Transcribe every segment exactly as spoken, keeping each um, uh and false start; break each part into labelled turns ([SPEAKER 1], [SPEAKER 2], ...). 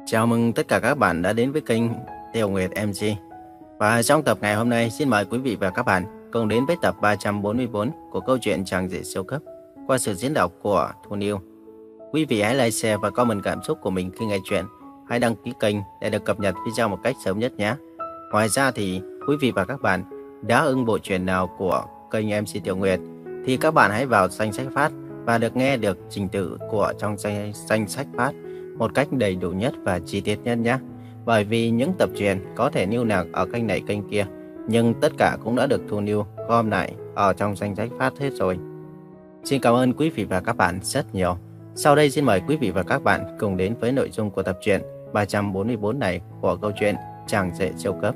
[SPEAKER 1] Chào mừng tất cả các bạn đã đến với kênh Tiểu Nguyệt em xê. Và trong tập ngày hôm nay, xin mời quý vị và các bạn cùng đến với tập ba trăm bốn mươi tư của câu chuyện Chàng rể siêu cấp qua sự diễn đọc của Thu Niu. Quý vị hãy like, share và comment cảm xúc của mình khi nghe chuyện. Hãy đăng ký kênh để được cập nhật video một cách sớm nhất nhé. Ngoài ra thì quý vị và các bạn đã ưng bộ truyện nào của kênh em xê Tiểu Nguyệt thì các bạn hãy vào danh sách phát và được nghe được trình tự của trong danh, danh sách phát một cách đầy đủ nhất và chi tiết nhất nhé. Bởi vì những tập truyện có thể lưu lạc ở kênh này kênh kia, nhưng tất cả cũng đã được Thu Niu gom lại ở trong danh sách phát hết rồi. Xin cảm ơn quý vị và các bạn rất nhiều. Sau đây xin mời quý vị và các bạn cùng đến với nội dung của tập truyện ba trăm bốn mươi tư này của câu chuyện Chàng rể siêu cấp.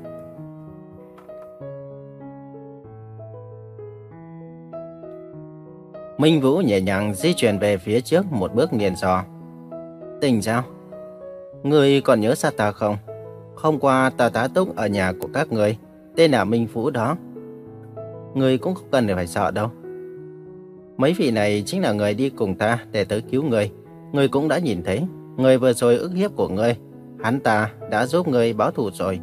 [SPEAKER 1] Minh Vũ nhẹ nhàng di chuyển về phía trước một bước liền dò. Tình sao? Người còn nhớ ra ta không? Hôm qua ta tá túc ở nhà của các người, tên là Minh Vũ đó. Người cũng không cần phải sợ đâu. Mấy vị này chính là người đi cùng ta để tới cứu người. Người cũng đã nhìn thấy, người vừa rồi ức hiếp của người, hắn ta đã giúp người báo thù rồi.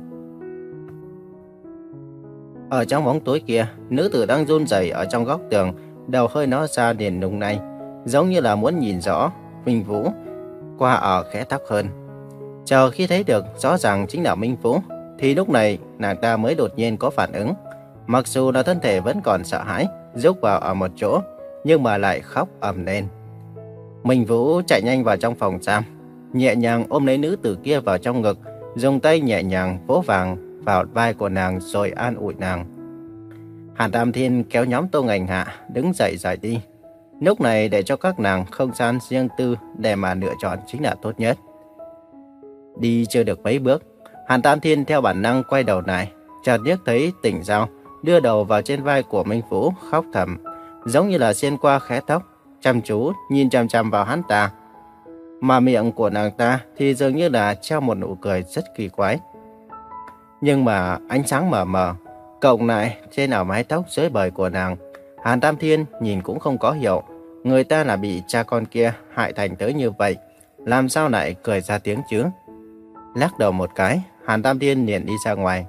[SPEAKER 1] Ở trong bóng tối kia, nữ tử đang run rẩy ở trong góc tường, đầu hơi nó ra liền nung nay, giống như là muốn nhìn rõ Minh Vũ qua ở khẽ tóc hơn. Chờ khi thấy được rõ ràng chính là Minh Vũ, thì lúc này nàng ta mới đột nhiên có phản ứng. Mặc dù là thân thể vẫn còn sợ hãi, rúc vào ở một chỗ, nhưng mà lại khóc ầm lên. Minh Vũ chạy nhanh vào trong phòng giam, nhẹ nhàng ôm lấy nữ tử kia vào trong ngực, dùng tay nhẹ nhàng vỗ vàng vào vai của nàng rồi an ủi nàng. Hàn Tam Thiên kéo nhóm Tô Ngành Hạ đứng dậy rời đi. Lúc này để cho các nàng không gian riêng tư để mà lựa chọn chính là tốt nhất. Đi chưa được mấy bước, Hàn Tam Thiên theo bản năng quay đầu lại, chợt liếc thấy Tỉnh Giao đưa đầu vào trên vai của Minh Vũ khóc thầm, giống như là xuyên qua khẽ tóc, chăm chú nhìn chằm chằm vào hắn ta. Mà miệng của nàng ta thì dường như là treo một nụ cười rất kỳ quái. Nhưng mà ánh sáng mờ mờ cộng lại trên ảo mái tóc rối bời của nàng, Hàn Tam Thiên nhìn cũng không có hiểu, người ta là bị cha con kia hại thành tới như vậy, làm sao lại cười ra tiếng chứ? Lắc đầu một cái, Hàn Tam Thiên liền đi ra ngoài.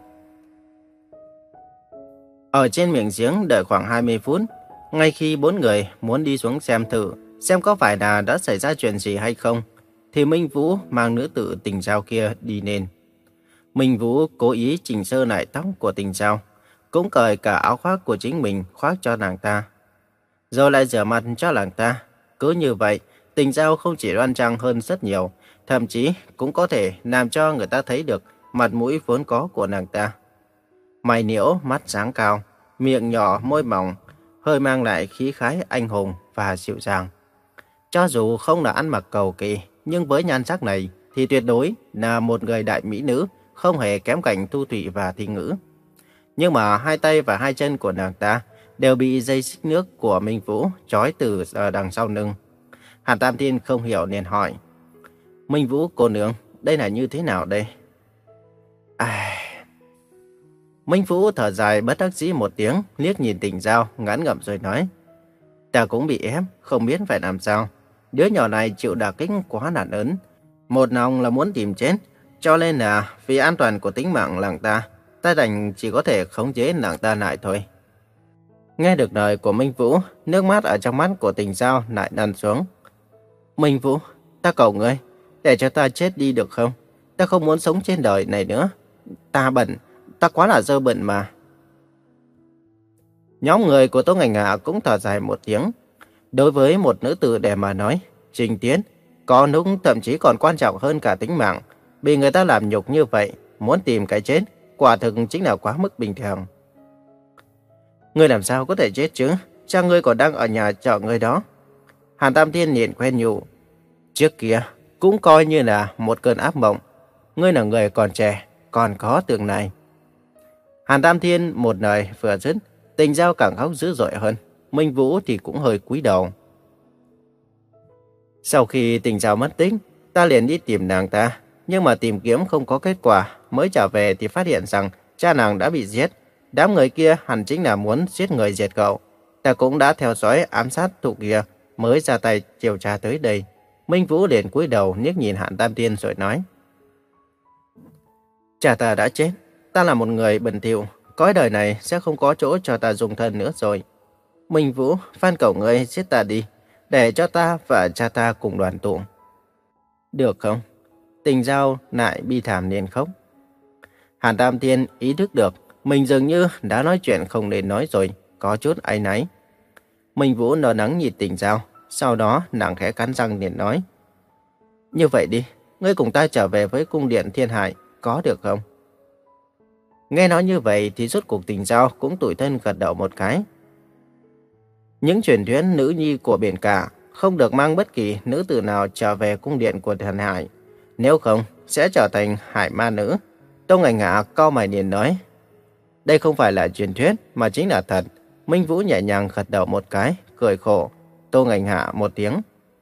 [SPEAKER 1] Ở trên miệng giếng đợi khoảng hai mươi phút, ngay khi bốn người muốn đi xuống xem thử, xem có phải là đã xảy ra chuyện gì hay không, thì Minh Vũ mang nữ tử Tình Giao kia đi lên. Minh Vũ cố ý chỉnh sơ lại tóc của Tình Giao, cũng cởi cả áo khoác của chính mình khoác cho nàng ta, rồi lại rửa mặt cho nàng ta. Cứ như vậy, Tình Giao không chỉ đoan trang hơn rất nhiều, thậm chí cũng có thể làm cho người ta thấy được mặt mũi vốn có của nàng ta. Mày nhiễu, mắt sáng cao, miệng nhỏ, môi mỏng, hơi mang lại khí khái anh hùng và dịu dàng. Cho dù không là ăn mặc cầu kỳ, nhưng với nhan sắc này thì tuyệt đối là một người đại mỹ nữ, không hề kém cạnh Thu Thủy và Thi Ngữ. Nhưng mà hai tay và hai chân của nàng ta đều bị dây xích nước của Minh Vũ trói từ đằng sau lưng. Hàn Tam Thiên không hiểu liền hỏi: Minh Vũ cô nương, đây là như thế nào đây? À... Minh Vũ thở dài bất đắc dĩ một tiếng, liếc nhìn Tình Giao, ngán ngẩm rồi nói: Ta cũng bị ép, không biết phải làm sao. Đứa nhỏ này chịu đả kích quá nặng ớn, một lòng là muốn tìm chết, cho nên là vì an toàn của tính mạng nàng ta, ta đành chỉ có thể khống chế nàng ta lại thôi. Nghe được lời của Minh Vũ, nước mắt ở trong mắt của Tình Giao lại lăn xuống. Minh Vũ, ta cầu ngươi, để cho ta chết đi được không? Ta không muốn sống trên đời này nữa. Ta bẩn, ta quá là dơ bẩn mà. Nhóm người của Tô Ngành Hạ cũng thở dài một tiếng. Đối với một nữ tử để mà nói, trình tiến, có lúc thậm chí còn quan trọng hơn cả tính mạng. Bị người ta làm nhục như vậy, muốn tìm cái chết, quả thực chính là quá mức bình thường. Ngươi làm sao có thể chết chứ? Cha ngươi còn đang ở nhà chờ ngươi đó. Hàn Tam Thiên liền khuyên nhủ. Trước kia, cũng coi như là một cơn ác mộng. Ngươi là người còn trẻ, còn có tương lai. Hàn Tam Thiên một lời vừa dứt, Tình Giao càng khóc dữ dội hơn. Minh Vũ thì cũng hơi cúi đầu. Sau khi Tình Giao mất tích, ta liền đi tìm nàng ta. Nhưng mà tìm kiếm không có kết quả, mới trở về thì phát hiện rằng cha nàng đã bị giết. Đám người kia hẳn chính là muốn giết người diệt cậu. Ta cũng đã theo dõi ám sát tụ kia, mới ra tay điều tra tới đây. Minh Vũ liền cúi đầu liếc nhìn Hàn Tam Thiên rồi nói: Cha ta đã chết, ta là một người bẩn thỉu, cõi đời này sẽ không có chỗ cho ta dung thân nữa rồi. Minh Vũ, van cầu ngươi giết ta đi, để cho ta và cha ta cùng đoàn tụ. Được không? Tình Giao lại bi thảm liền khóc. Hàn Tam Thiên ý thức được mình dường như đã nói chuyện không nên nói rồi, có chút áy náy. Minh Vũ nở nắng nhìn Tình Giao, sau đó nàng khẽ cắn răng liền nói: Như vậy đi, ngươi cùng ta trở về với cung điện Thiên Hải, có được không? Nghe nói như vậy thì rốt cuộc Tình Giao cũng tủi thân gật đầu một cái. Những truyền thuyết nữ nhi của biển cả không được mang bất kỳ nữ tử nào trở về cung điện của Thiên Hải, nếu không sẽ trở thành hải ma nữ. Tông Ảnh Hạ cau mày liền nói: Đây không phải là truyền thuyết mà chính là thật. Minh Vũ nhẹ nhàng gật đầu một cái, cười khổ. Tông Ảnh Hạ một tiếng: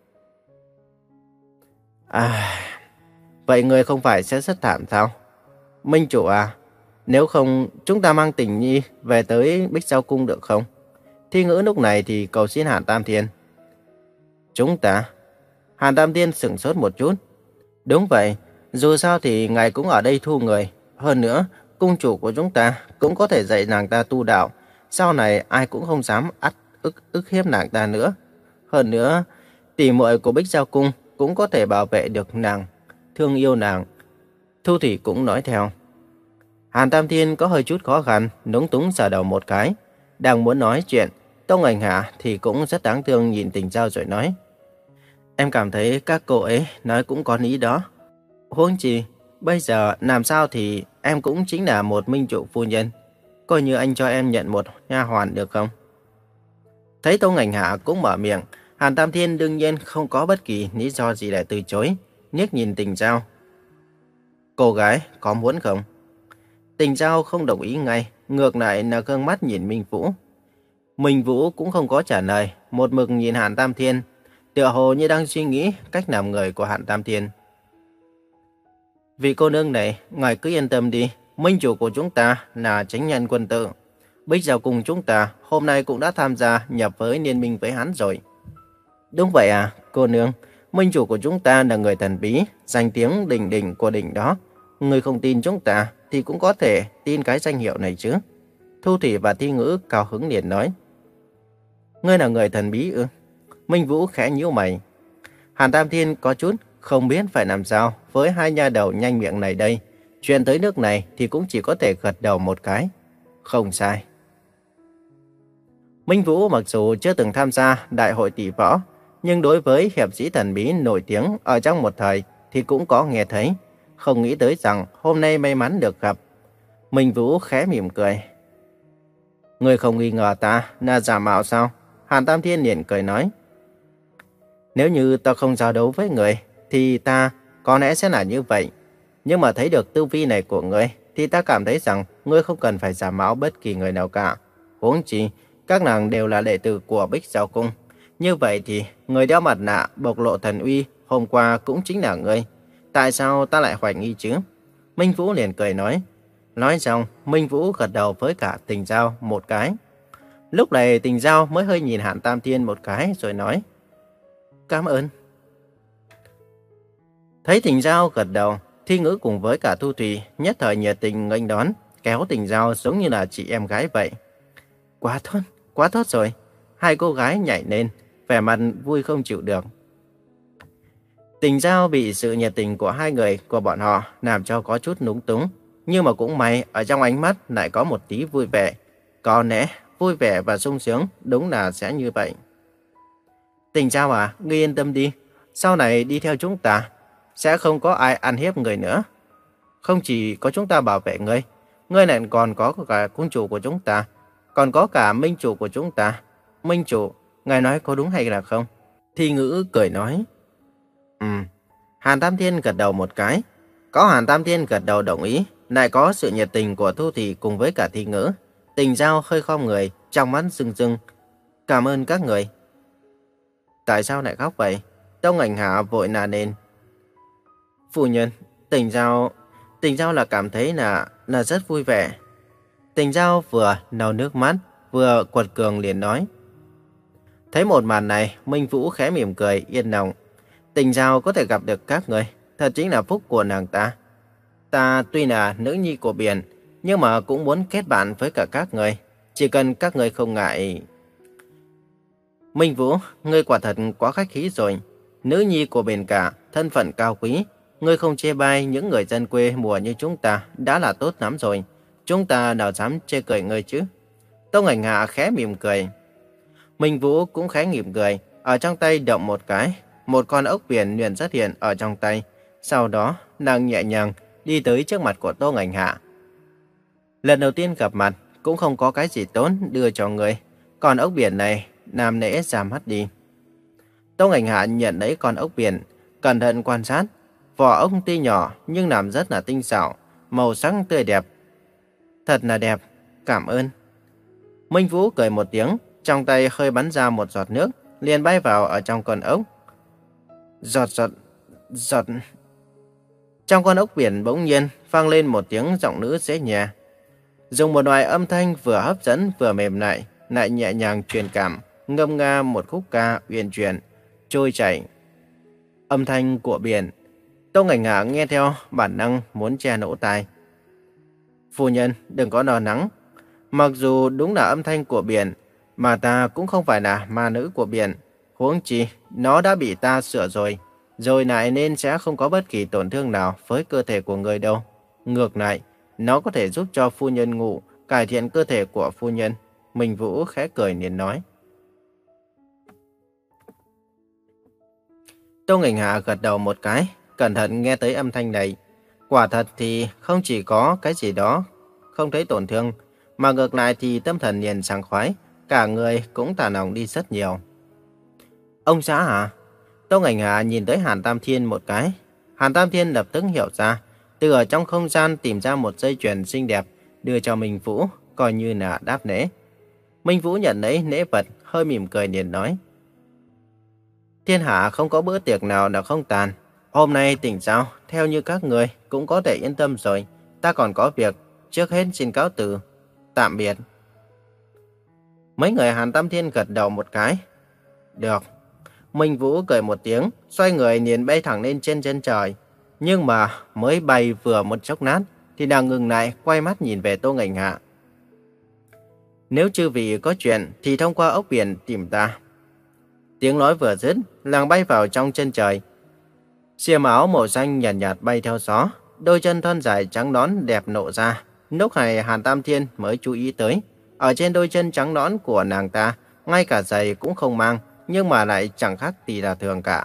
[SPEAKER 1] À, vậy ngươi không phải sẽ rất thảm sao? Minh chủ à, nếu không chúng ta mang Tình Nhi về tới Bích Giao Cung được không? Thi Ngữ lúc này thì cầu xin Hàn Tam Thiên. Chúng ta? Hàn Tam Thiên sửng sốt một chút. Đúng vậy, dù sao thì ngài cũng ở đây thu người. Hơn nữa, cung chủ của chúng ta cũng có thể dạy nàng ta tu đạo. Sau này ai cũng không dám ắt ức ức hiếp nàng ta nữa. Hơn nữa, tỷ muội của Bích Giao Cung cũng có thể bảo vệ được nàng, thương yêu nàng. Thu Thủy cũng nói theo. Hàn Tam Thiên có hơi chút khó khăn, lúng túng sờ đầu một cái. Đang muốn nói chuyện, Tông Ảnh Hạ thì cũng rất đáng thương nhìn Tình Giao rồi nói: Em cảm thấy các cô ấy nói cũng có lý đó. Huống chi, bây giờ làm sao thì em cũng chính là một minh chủ phu nhân. Coi như anh cho em nhận một nha hoàn được không? Thấy Tông Ảnh Hạ cũng mở miệng, Hàn Tam Thiên đương nhiên không có bất kỳ lý do gì để từ chối, liếc nhìn Tình Giao. Cô gái có muốn không? Tình Giao không đồng ý ngay, ngược lại là gương mắt nhìn Minh Vũ. Minh Vũ cũng không có trả lời, một mực nhìn Hàn Tam Thiên, tựa hồ như đang suy nghĩ cách làm người của Hàn Tam Thiên. Vị cô nương này, ngài cứ yên tâm đi, minh chủ của chúng ta là chánh nhân quân tử. Bích Giao Cung chúng ta hôm nay cũng đã tham gia nhập với liên minh với hắn rồi. Đúng vậy à, cô nương, minh chủ của chúng ta là người thần bí, danh tiếng đỉnh đỉnh của đỉnh đó. Người không tin chúng ta thì cũng có thể tin cái danh hiệu này chứ. Thu Thủy và Thi Ngữ cao hứng liền nói: Ngươi là người thần bí ư? Minh Vũ khẽ nhíu mày. Hàn Tam Thiên có chút không biết phải làm sao với hai nha đầu nhanh miệng này đây. Chuyện tới nước này thì cũng chỉ có thể gật đầu một cái. Không sai. Minh Vũ mặc dù chưa từng tham gia đại hội tỷ võ, nhưng đối với hiệp sĩ thần bí nổi tiếng ở trong một thời thì cũng có nghe thấy. Không nghĩ tới rằng hôm nay may mắn được gặp. Minh Vũ khẽ mỉm cười. Ngươi không nghi ngờ ta là giả mạo sao? Hàn Tam Thiên liền cười nói: Nếu như ta không giao đấu với người thì ta có lẽ sẽ là như vậy. Nhưng mà thấy được tu vi này của ngươi thì ta cảm thấy rằng ngươi không cần phải giả mạo bất kỳ người nào cả. Huống chi, các nàng đều là đệ tử của Bích Giao Cung. Như vậy thì người đeo mặt nạ bộc lộ thần uy hôm qua cũng chính là ngươi. Tại sao ta lại hoài nghi chứ? Minh Vũ liền cười nói. Nói xong, Minh Vũ gật đầu với cả Tình Giao một cái. Lúc này Tình Giao mới hơi nhìn Hàn Tam Thiên một cái rồi nói: Cảm ơn. Thấy Tình Giao gật đầu, Thi Ngữ cùng với cả Thu Thủy nhất thời nhiệt tình nghênh đón, kéo Tình Giao giống như là chị em gái vậy. Quá tốt, quá tốt rồi. Hai cô gái nhảy lên, vẻ mặt vui không chịu được. Tình Giao bị sự nhiệt tình của hai người của bọn họ làm cho có chút núng túng. Nhưng mà cũng may ở trong ánh mắt lại có một tí vui vẻ. Có lẽ vui vẻ và sung sướng đúng là sẽ như vậy. Tình Giao à, ngươi yên tâm đi. Sau này đi theo chúng ta, sẽ không có ai ăn hiếp người nữa. Không chỉ có chúng ta bảo vệ ngươi, ngươi lại còn có cả cung chủ của chúng ta, còn có cả minh chủ của chúng ta. Minh chủ, ngài nói có đúng hay là không? Thi Ngữ cười nói. Ừ. Hàn Tam Thiên gật đầu một cái. Có Hàn Tam Thiên gật đầu đồng ý, lại có sự nhiệt tình của Thu Thủy cùng với cả Thi Ngữ. Tình Giao hơi khom người, trong mắt rưng rưng. Cảm ơn các người. Tại sao lại khóc vậy? Tông Ảnh Hạ vội nà lên. Phu nhân, Tình Giao, Tình Giao là cảm thấy là là rất vui vẻ. Tình Giao vừa lau nước mắt, vừa quật cường liền nói. Thấy một màn này, Minh Vũ khẽ mỉm cười yên lòng. Tình Giao có thể gặp được các người, thật chính là phúc của nàng ta. Ta tuy là nữ nhi của biển, nhưng mà cũng muốn kết bạn với cả các người. Chỉ cần các người không ngại... Minh Vũ, ngươi quả thật quá khách khí rồi. Nữ nhi của biển cả, thân phận cao quý. Ngươi không chê bai những người dân quê mùa như chúng ta đã là tốt lắm rồi. Chúng ta nào dám chê cười ngươi chứ? Tông Ảnh Hạ khẽ mỉm cười. Minh Vũ cũng khẽ mỉm cười, ở trong tay động một cái. Một con ốc biển liền xuất hiện ở trong tay. Sau đó, nàng nhẹ nhàng đi tới trước mặt của Tông Ảnh Hạ. Lần đầu tiên gặp mặt, cũng không có cái gì tốn đưa cho ngươi. Còn ốc biển này, làm nễ ra mắt đi. Tông Ảnh Hạ nhận lấy con ốc biển, cẩn thận quan sát. Vỏ ốc tuy nhỏ nhưng làm rất là tinh xảo, màu sắc tươi đẹp. Thật là đẹp, cảm ơn. Minh Vũ cười một tiếng, trong tay hơi bắn ra một giọt nước, liền bay vào ở trong con ốc. Giọt giọt, giọt. Trong con ốc biển bỗng nhiên vang lên một tiếng giọng nữ dễ nhẹ. Dùng một loại âm thanh vừa hấp dẫn vừa mềm mại, lại nhẹ nhàng truyền cảm, ngâm nga một khúc ca uyển chuyển, trôi chảy. Âm thanh của biển. Tông Ảnh Hạ nghe theo bản năng muốn che lỗ tai. Phu nhân, đừng có lo lắng. Mặc dù đúng là âm thanh của biển, mà ta cũng không phải là ma nữ của biển. Huống chi, nó đã bị ta sửa rồi, rồi lại nên sẽ không có bất kỳ tổn thương nào với cơ thể của người đâu. Ngược lại, nó có thể giúp cho phu nhân ngủ, cải thiện cơ thể của phu nhân. Minh Vũ khẽ cười liền nói. Tông Ảnh Hạ gật đầu một cái, cẩn thận nghe tới âm thanh này. Quả thật thì không chỉ có cái gì đó không thấy tổn thương, mà ngược lại thì tâm thần liền sảng khoái, cả người cũng thả lỏng đi rất nhiều. Ông xã hả? Tông Ảnh Hạ nhìn tới Hàn Tam Thiên một cái. Hàn Tam Thiên lập tức hiểu ra, từ ở trong không gian tìm ra một dây chuyền xinh đẹp, đưa cho Minh Vũ, coi như là đáp lễ. Minh Vũ nhận lấy lễ vật, hơi mỉm cười liền nói. Thiên hạ không có bữa tiệc nào là không tàn. Hôm nay tỉnh sao, theo như các người cũng có thể yên tâm rồi. Ta còn có việc, trước hết xin cáo từ. Tạm biệt. Mấy người Hàn Tam Thiên gật đầu một cái. Được. Minh Vũ cười một tiếng, xoay người liền bay thẳng lên trên chân trời. Nhưng mà mới bay vừa một chốc lát, thì nàng ngừng lại, quay mắt nhìn về Tô Ảnh Hạ. Nếu chư vị có chuyện, thì thông qua ốc biển tìm ta. Tiếng nói vừa dứt, nàng bay vào trong chân trời. Xiêm áo màu xanh nhàn nhạt, nhạt bay theo gió, đôi chân thon dài trắng nõn đẹp lộ ra. Lúc này Hàn Tam Thiên mới chú ý tới, ở trên đôi chân trắng nõn của nàng ta, ngay cả giày cũng không mang, nhưng mà lại chẳng khác gì là thường cả.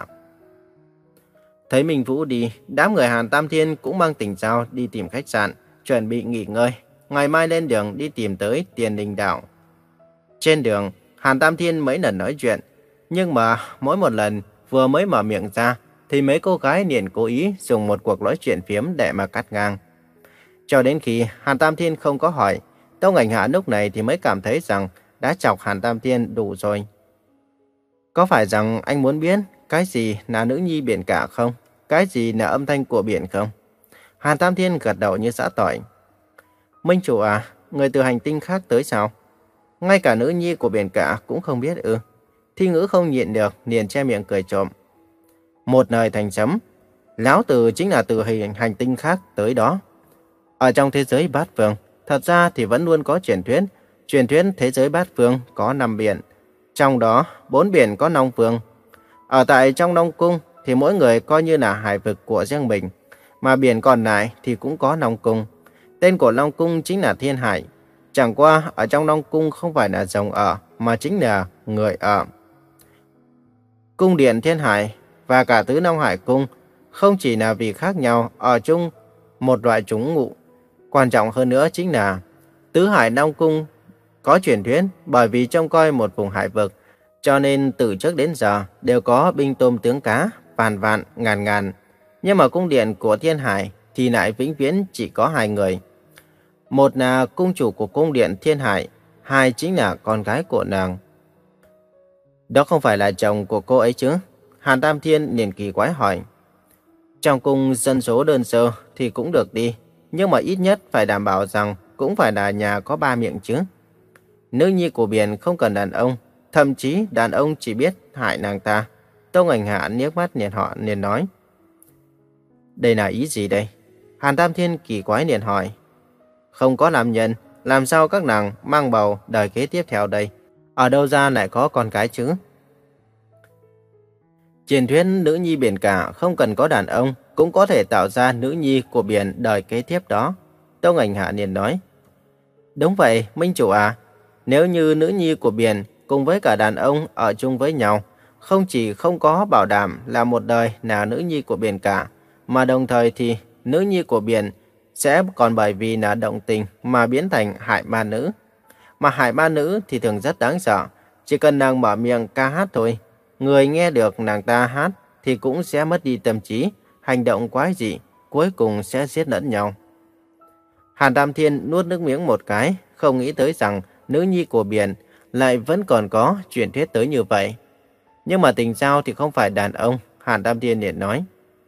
[SPEAKER 1] Thấy Minh Vũ đi, đám người Hàn Tam Thiên cũng mang Tỉnh Giao đi tìm khách sạn, chuẩn bị nghỉ ngơi. Ngày mai lên đường đi tìm tới Tiền Đình Đảo. Trên đường, Hàn Tam Thiên mấy lần nói chuyện, nhưng mà mỗi một lần vừa mới mở miệng ra, thì mấy cô gái liền cố ý dùng một cuộc nói chuyện phiếm để mà cắt ngang. Cho đến khi Hàn Tam Thiên không có hỏi, Tông Ảnh Hạ lúc này thì mới cảm thấy rằng đã chọc Hàn Tam Thiên đủ rồi. Có phải rằng anh muốn biết cái gì là nữ nhi biển cả không? Cái gì là âm thanh của biển không? Hàn Tam Thiên gật đầu như xã tỏi. Minh chủ à, người từ hành tinh khác tới sao? Ngay cả nữ nhi của biển cả cũng không biết ư? Thi Ngữ không nhịn được, liền che miệng cười trộm. Một lời thành chấm, lão tử chính là từ hành, hành tinh khác tới đó. Ở trong thế giới bát phương, thật ra thì vẫn luôn có truyền thuyết. Truyền thuyết thế giới bát phương có năm biển, trong đó bốn biển có Long Vương. Ở tại trong Long Cung thì mỗi người coi như là hải vực của riêng mình, mà biển còn lại thì cũng có Long Cung. Tên của Long Cung chính là Thiên Hải. Chẳng qua ở trong Long Cung không phải là rồng ở, mà chính là người ở. Cung điện Thiên Hải và cả Tứ Long Hải Cung không chỉ là vì khác nhau ở chung một loại chúng ngụ. Quan trọng hơn nữa chính là Tứ Hải Long Cung có truyền thuyết bởi vì trông coi một vùng hải vực, cho nên từ trước đến giờ đều có binh tôm tướng cá, vạn vạn, ngàn ngàn. Nhưng mà cung điện của Thiên Hải thì lại vĩnh viễn chỉ có hai người. Một là cung chủ của cung điện Thiên Hải, hai chính là con gái của nàng. Đó không phải là chồng của cô ấy chứ? Hàn Tam Thiên liền kỳ quái hỏi. Trong cung dân số đơn sơ thì cũng được đi, nhưng mà ít nhất phải đảm bảo rằng cũng phải là nhà có ba miệng chứ. Nữ nhi của biển không cần đàn ông, thậm chí đàn ông chỉ biết hại nàng ta. Tông Ảnh Hạ liếc mắt nhìn họ liền nói. Đây là ý gì đây? Hàn Tam Thiên kỳ quái liền hỏi. Không có nam nhân, làm sao các nàng mang bầu đời kế tiếp theo đây? Ở đâu ra lại có con cái chứ? Truyền thuyết nữ nhi biển cả không cần có đàn ông cũng có thể tạo ra nữ nhi của biển đời kế tiếp đó. Tông Ảnh Hạ liền nói. Đúng vậy, Minh chủ à. Nếu như nữ nhi của biển cùng với cả đàn ông ở chung với nhau, không chỉ không có bảo đảm là một đời là nữ nhi của biển cả, mà đồng thời thì nữ nhi của biển sẽ còn bởi vì là động tình mà biến thành hải ma nữ. Mà hải ma nữ thì thường rất đáng sợ, chỉ cần nàng mở miệng ca hát thôi, người nghe được nàng ta hát thì cũng sẽ mất đi tâm trí, hành động quái dị, cuối cùng sẽ giết lẫn nhau. Hàn Tam Thiên nuốt nước miếng một cái, không nghĩ tới rằng nữ nhi của biển lại vẫn còn có truyền thuyết tới như vậy. Nhưng mà tình sao thì không phải đàn ông, Hàn Tam Thiên liền nói.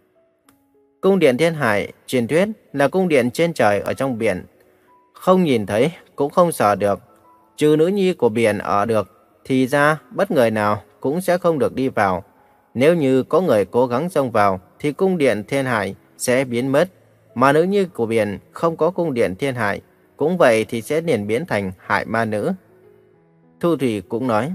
[SPEAKER 1] Cung điện Thiên Hải, truyền thuyết là cung điện trên trời ở trong biển. Không nhìn thấy, cũng không sờ được. Trừ nữ nhi của biển ở được, thì ra bất người nào cũng sẽ không được đi vào. Nếu như có người cố gắng xông vào, thì cung điện Thiên Hải sẽ biến mất. Mà nữ nhi của biển không có cung điện Thiên Hải, cũng vậy thì sẽ liền biến thành hải ma nữ. Thu Thủy cũng nói.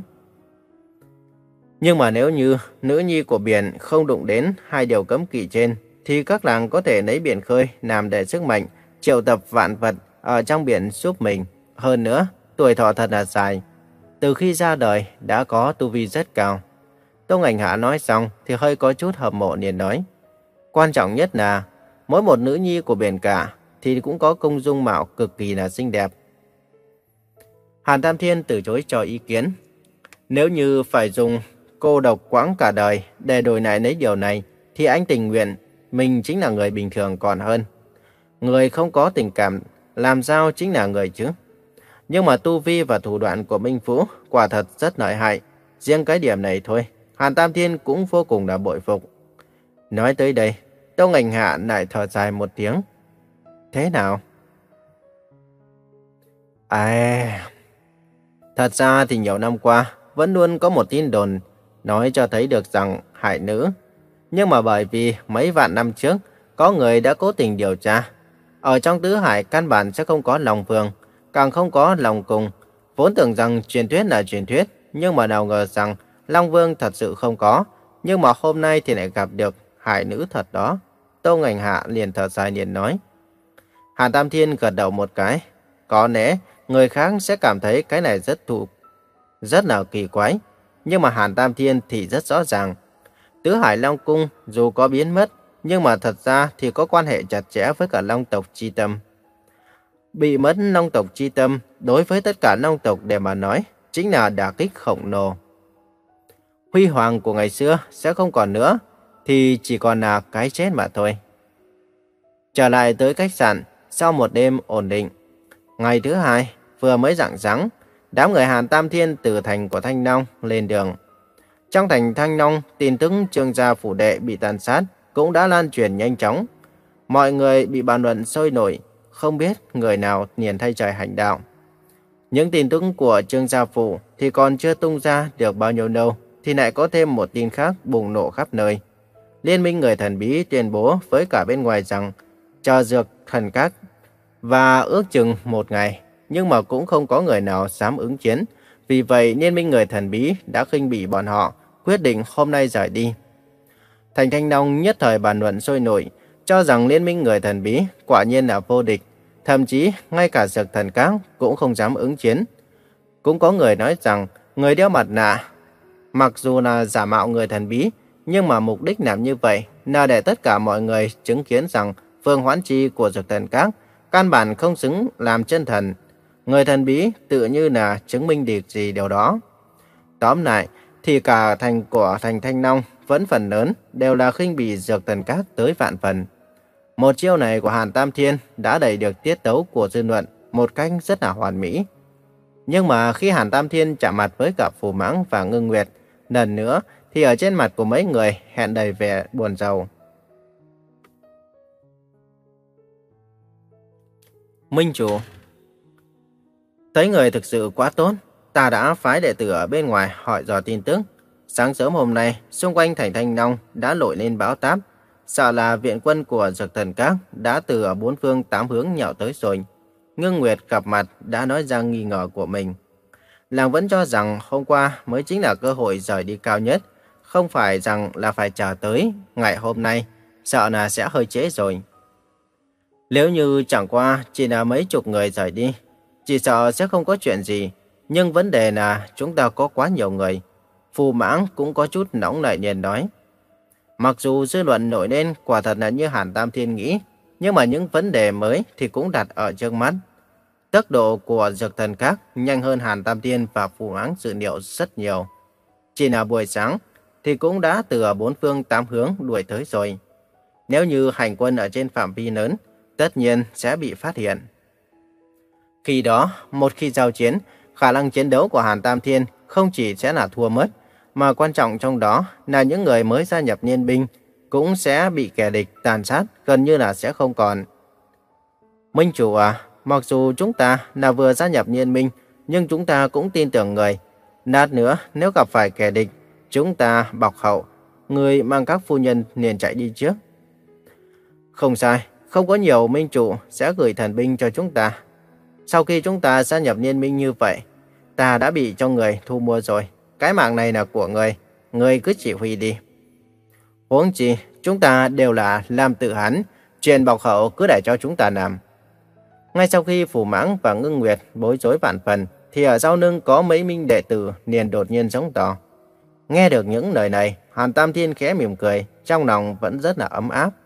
[SPEAKER 1] Nhưng mà nếu như nữ nhi của biển không đụng đến hai điều cấm kỵ trên, thì các nàng có thể lấy biển khơi làm để sức mạnh, triệu tập vạn vật ở trong biển giúp mình. Hơn nữa, tuổi thọ thật là dài. Từ khi ra đời đã có tu vi rất cao. Tông Ảnh Hạ nói xong thì hơi có chút hợp mộ liền nói. Quan trọng nhất là mỗi một nữ nhi của biển cả thì cũng có công dung mạo cực kỳ là xinh đẹp. Hàn Tam Thiên từ chối cho ý kiến. Nếu như phải dùng cô độc quãng cả đời để đổi lại lấy điều này, thì anh tình nguyện mình chính là người bình thường còn hơn. Người không có tình cảm làm sao chính là người chứ? Nhưng mà tu vi và thủ đoạn của Minh Vũ quả thật rất lợi hại. Riêng cái điểm này thôi, Hàn Tam Thiên cũng vô cùng là bội phục. Nói tới đây, Tông Ảnh Hạ lại thở dài một tiếng. Thế nào? À, thật ra thì nhiều năm qua vẫn luôn có một tin đồn nói cho thấy được rằng hải nữ. Nhưng mà bởi vì mấy vạn năm trước có người đã cố tình điều tra. Ở trong tứ hải căn bản sẽ không có Long Vương, càng không có Long Cung. Vốn tưởng rằng truyền thuyết là truyền thuyết, nhưng mà nào ngờ rằng Long Vương thật sự không có. Nhưng mà hôm nay thì lại gặp được hải nữ thật đó. Tông Ảnh Hạ liền thở dài liền nói. Hàn Tam Thiên gật đầu một cái. Có lẽ người khác sẽ cảm thấy cái này rất thú, rất là kỳ quái. Nhưng mà Hàn Tam Thiên thì rất rõ ràng. Tứ Hải Long Cung dù có biến mất, nhưng mà thật ra thì có quan hệ chặt chẽ với cả Long tộc Chi Tâm. Bị mất Long tộc Chi Tâm đối với tất cả Long tộc để mà nói chính là đả kích khổng lồ. Huy hoàng của ngày xưa sẽ không còn nữa, thì chỉ còn là cái chết mà thôi. Trở lại tới khách sạn, sau một đêm ổn định. Ngày thứ hai, vừa mới rạng sáng, đám người Hàn Tam Thiên từ thành của Thanh Long lên đường. Trong thành Thanh Long, tin tức Trương gia phủ đệ bị tàn sát cũng đã lan truyền nhanh chóng. Mọi người bị bàn luận sôi nổi, không biết người nào liền thay trời hành đạo. Những tin tức của Trương gia phủ thì còn chưa tung ra được bao nhiêu đâu, thì lại có thêm một tin khác bùng nổ khắp nơi. Liên minh người thần bí tuyên bố với cả bên ngoài rằng chờ dược thần các và ước chừng một ngày, nhưng mà cũng không có người nào dám ứng chiến. Vì vậy, Liên minh người thần bí đã khinh bỉ bọn họ, quyết định hôm nay rời đi. Thành Thanh Long nhất thời bàn luận sôi nổi, cho rằng Liên minh người thần bí quả nhiên là vô địch, thậm chí ngay cả dược thần các cũng không dám ứng chiến. Cũng có người nói rằng người đeo mặt nạ, mặc dù là giả mạo người thần bí, nhưng mà mục đích làm như vậy là để tất cả mọi người chứng kiến rằng Phương Hoãn Chi của dược thần các căn bản không xứng làm chân thần. Người thần bí tự như là chứng minh được gì điều đó. Tóm lại thì cả thành của thành Thanh Long vẫn phần lớn đều là khinh bỉ dược thần các tới vạn phần. Một chiêu này của Hàn Tam Thiên đã đẩy được tiết tấu của dư luận một cách rất là hoàn mỹ. Nhưng mà khi Hàn Tam Thiên chạm mặt với cả Phù Mãng và Ngưng Nguyệt lần nữa, thì ở trên mặt của mấy người hẹn đầy vẻ buồn rầu. Minh chủ, thấy người thực sự quá tốt, ta đã phái đệ tử ở bên ngoài hỏi dò tin tức. Sáng sớm hôm nay, xung quanh thành Thanh Long đã nổi lên bão táp. sợ là viện quân của Dược Thần Các đã từ ở bốn phương tám hướng nhào tới rồi. Ngưng Nguyệt gặp mặt đã nói ra nghi ngờ của mình. Nàng vẫn cho rằng hôm qua mới chính là cơ hội rời đi cao nhất, không phải rằng là phải chờ tới ngày hôm nay, sợ là sẽ hơi trễ rồi. Nếu như chẳng qua chỉ là mấy chục người rời đi, chỉ sợ sẽ không có chuyện gì, nhưng vấn đề là chúng ta có quá nhiều người. Phù Mãng cũng có chút nóng nảy liền nói. Mặc dù dư luận nổi lên quả thật là như Hàn Tam Thiên nghĩ, nhưng mà những vấn đề mới thì cũng đặt ở trước mắt. Tốc độ của Dược Thần Các nhanh hơn Hàn Tam Thiên và Phù Mãng dự liệu rất nhiều. Chỉ là buổi sáng thì cũng đã từ bốn phương tám hướng đuổi tới rồi. Nếu như hành quân ở trên phạm vi lớn, tất nhiên sẽ bị phát hiện. Khi đó, một khi giao chiến, khả năng chiến đấu của Hàn Tam Thiên không chỉ sẽ là thua mất, mà quan trọng trong đó là những người mới gia nhập liên binh cũng sẽ bị kẻ địch tàn sát, gần như là sẽ không còn. Minh chủ à, mặc dù chúng ta là vừa gia nhập liên minh, nhưng chúng ta cũng tin tưởng người. Lát nữa, nếu gặp phải kẻ địch, chúng ta bọc hậu, người mang các phu nhân liền chạy đi trước. Không sai, không có nhiều minh chủ sẽ gửi thần binh cho chúng ta. Sau khi chúng ta gia nhập liên minh như vậy, ta đã bị cho người thu mua rồi. Cái mạng này là của người, người cứ chỉ huy đi. Huống chi, chúng ta đều là làm tự hán, chuyện bọc hậu cứ để cho chúng ta làm. Ngay sau khi Phù Mãng và Ngưng Nguyệt bối rối vạn phần, thì ở sau lưng có mấy minh đệ tử liền đột nhiên giống to. Nghe được những lời này, Hàn Tam Thiên khẽ mỉm cười, trong lòng vẫn rất là ấm áp.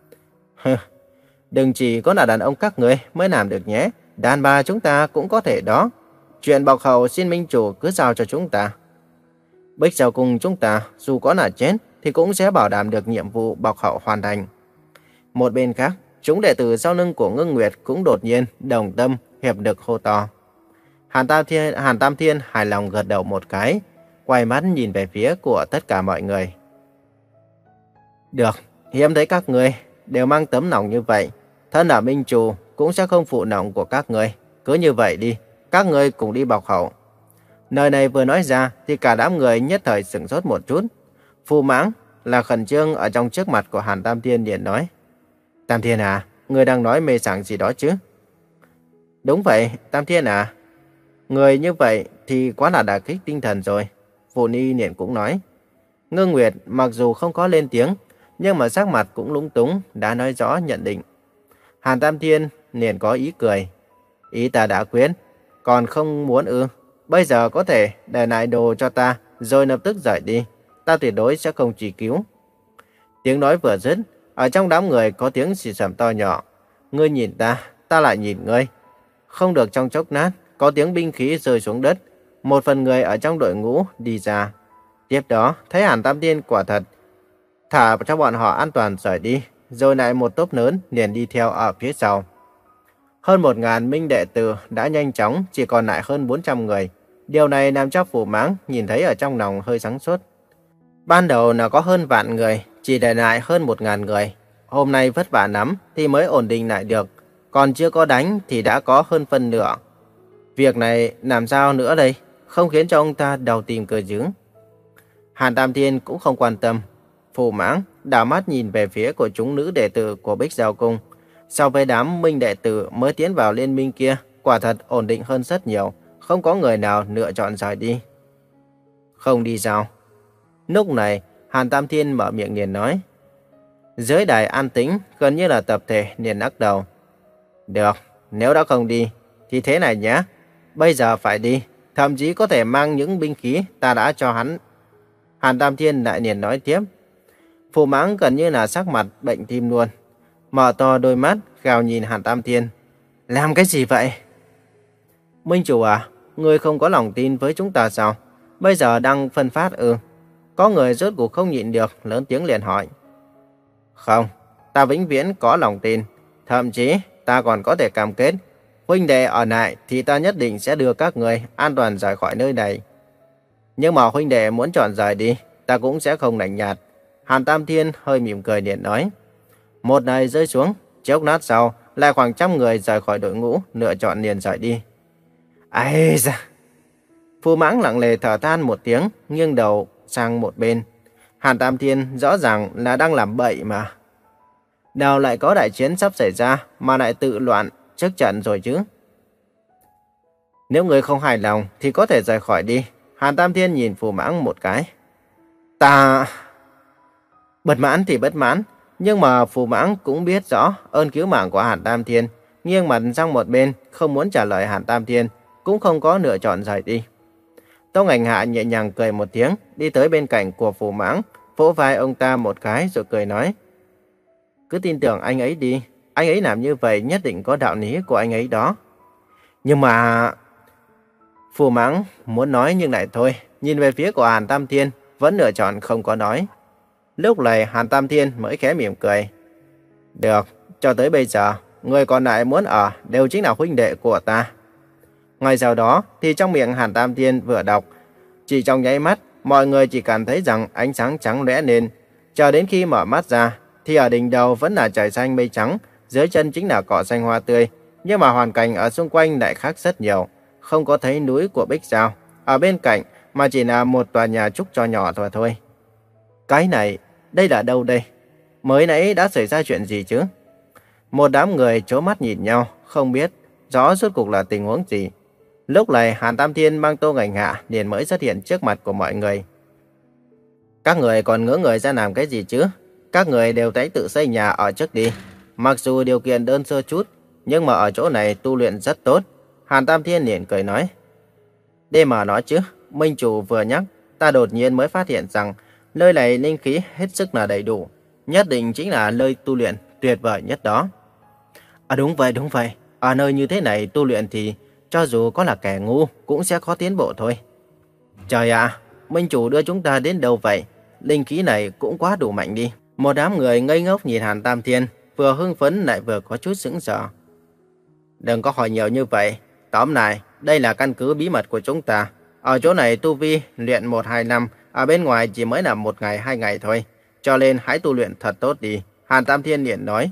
[SPEAKER 1] Đừng chỉ có là đàn ông các người mới làm được nhé, đàn bà chúng ta cũng có thể đó. Chuyện bọc hậu xin minh chủ cứ giao cho chúng ta. Bích Giao Cung chúng ta dù có là chết thì cũng sẽ bảo đảm được nhiệm vụ bọc hậu hoàn thành. Một bên khác, chúng đệ tử sau lưng của Ngưng Nguyệt cũng đột nhiên đồng tâm hiệp lực hô to. Hàn Tam Thiên, Hàn Tam Thiên hài lòng gật đầu một cái, quay mắt nhìn về phía của tất cả mọi người. Được, hiếm thấy các người đều mang tấm lòng như vậy. Thân là minh chủ cũng sẽ không phụ lòng của các người. Cứ như vậy đi, các người cùng đi bọc hậu. Lời này vừa nói ra thì cả đám người nhất thời sửng sốt một chút. Phù Mãng là khẩn trương ở trong trước mặt của Hàn Tam Thiên liền nói. Tam Thiên à, người đang nói mê sảng gì đó chứ? Đúng vậy, Tam Thiên à. Người như vậy thì quá là đả kích tinh thần rồi. Phù Ni liền cũng nói. Ngưng Nguyệt mặc dù không có lên tiếng, nhưng mà sắc mặt cũng lúng túng, đã nói rõ nhận định. Hàn Tam Thiên liền có ý cười. Ý ta đã quyết, còn không muốn ư. Bây giờ có thể để lại đồ cho ta, rồi lập tức rời đi. Ta tuyệt đối sẽ không truy cứu. Tiếng nói vừa dứt, ở trong đám người có tiếng xì xầm to nhỏ. Ngươi nhìn ta, ta lại nhìn ngươi. Không được trong chốc lát, có tiếng binh khí rơi xuống đất. Một phần người ở trong đội ngũ đi ra. Tiếp đó, thấy Hàn Tam Thiên quả thật thả cho bọn họ an toàn rời đi, rồi lại một tốp lớn liền đi theo ở phía sau. Hơn một ngàn minh đệ tử đã nhanh chóng chỉ còn lại hơn bốn trăm người. Điều này làm cho Phù Mãng nhìn thấy ở trong lòng hơi sáng suốt. Ban đầu là có hơn vạn người, chỉ để lại hơn một ngàn người. Hôm nay vất vả lắm thì mới ổn định lại được, còn chưa có đánh thì đã có hơn phân nửa. Việc này làm sao nữa đây, không khiến cho ông ta đầu tìm cờ chứng. Hàn Tam Thiên cũng không quan tâm. Phù Mãng đảo mắt nhìn về phía của chúng nữ đệ tử của Bích Giao Cung. So với đám minh đệ tử mới tiến vào liên minh kia, quả thật ổn định hơn rất nhiều, không có người nào lựa chọn rời đi. Không đi sao? Lúc này, Hàn Tam Thiên mở miệng liền nói. Dưới đài an tĩnh, gần như là tập thể liền lắc đầu. Được, nếu đã không đi, thì thế này nhé. Bây giờ phải đi, thậm chí có thể mang những binh khí ta đã cho hắn. Hàn Tam Thiên lại liền nói tiếp. Phù Mãng gần như là sắc mặt bệnh tim luôn. Mở to đôi mắt, gào nhìn Hàn Tam Thiên. Làm cái gì vậy? Minh chủ à, ngươi không có lòng tin với chúng ta sao? Bây giờ đang phân phát ư? Có người rốt cuộc không nhịn được, lớn tiếng liền hỏi. Không, ta vĩnh viễn có lòng tin. Thậm chí, ta còn có thể cam kết. Huynh đệ ở lại thì ta nhất định sẽ đưa các người an toàn rời khỏi nơi này. Nhưng mà huynh đệ muốn chọn rời đi, ta cũng sẽ không lạnh nhạt. Hàn Tam Thiên hơi mỉm cười điện nói. Một lời rơi xuống, chốc lát sau, lại khoảng trăm người rời khỏi đội ngũ, lựa chọn liền rời đi. Ây da! Phù Mãng lặng lề thở than một tiếng, nghiêng đầu sang một bên. Hàn Tam Thiên rõ ràng là đang làm bậy mà. Nào lại có đại chiến sắp xảy ra mà lại tự loạn trước trận rồi chứ? Nếu người không hài lòng thì có thể rời khỏi đi. Hàn Tam Thiên nhìn Phù Mãng một cái. Ta... Bất mãn thì bất mãn, nhưng mà Phù Mãng cũng biết rõ ơn cứu mạng của Hàn Tam Thiên, nghiêng mặt sang một bên, không muốn trả lời Hàn Tam Thiên, cũng không có lựa chọn rời đi. Tông Ảnh Hạ nhẹ nhàng cười một tiếng, đi tới bên cạnh của Phù Mãng, vỗ vai ông ta một cái rồi cười nói. Cứ tin tưởng anh ấy đi, anh ấy làm như vậy nhất định có đạo lý của anh ấy đó. Nhưng mà... Phù Mãng muốn nói nhưng lại thôi, nhìn về phía của Hàn Tam Thiên, vẫn lựa chọn không có nói. Lúc này Hàn Tam Thiên mới khẽ mỉm cười. Được, cho tới bây giờ, người còn lại muốn ở đều chính là huynh đệ của ta. Ngay sau đó thì trong miệng Hàn Tam Thiên vừa đọc, chỉ trong nháy mắt, mọi người chỉ cảm thấy rằng ánh sáng trắng lóe lên. Chờ đến khi mở mắt ra, thì ở đỉnh đầu vẫn là trời xanh mây trắng, dưới chân chính là cỏ xanh hoa tươi. Nhưng mà hoàn cảnh ở xung quanh lại khác rất nhiều. Không có thấy núi của Bích Giao ở bên cạnh, mà chỉ là một tòa nhà trúc cho nhỏ thôi thôi. Cái này, đây là đâu đây? Mới nãy đã xảy ra chuyện gì chứ? Một đám người trố mắt nhìn nhau, không biết rõ rốt cuộc là tình huống gì. Lúc này Hàn Tam Thiên mang Tô Ngành Hạ liền mới xuất hiện trước mặt của mọi người. Các người còn ngỡ người ra làm cái gì chứ? Các người đều thấy tự xây nhà ở trước đi. Mặc dù điều kiện đơn sơ chút, nhưng mà ở chỗ này tu luyện rất tốt. Hàn Tam Thiên liền cười nói. Để mà nói chứ, Minh Chủ vừa nhắc, ta đột nhiên mới phát hiện rằng nơi này linh khí hết sức là đầy đủ. Nhất định chính là nơi tu luyện tuyệt vời nhất đó. À đúng vậy, đúng vậy. Ở nơi như thế này tu luyện thì cho dù có là kẻ ngu cũng sẽ có tiến bộ thôi. Trời ạ, Minh Chủ đưa chúng ta đến đâu vậy? Linh khí này cũng quá đủ mạnh đi. Một đám người ngây ngốc nhìn Hàn Tam Thiên, vừa hưng phấn lại vừa có chút sững sờ. Đừng có hỏi nhiều như vậy. Tóm lại, đây là căn cứ bí mật của chúng ta. Ở chỗ này tu vi luyện một hai năm, ở bên ngoài chỉ mới là một ngày hai ngày thôi. Cho nên hãy tu luyện thật tốt đi. Hàn Tam Thiên liền nói.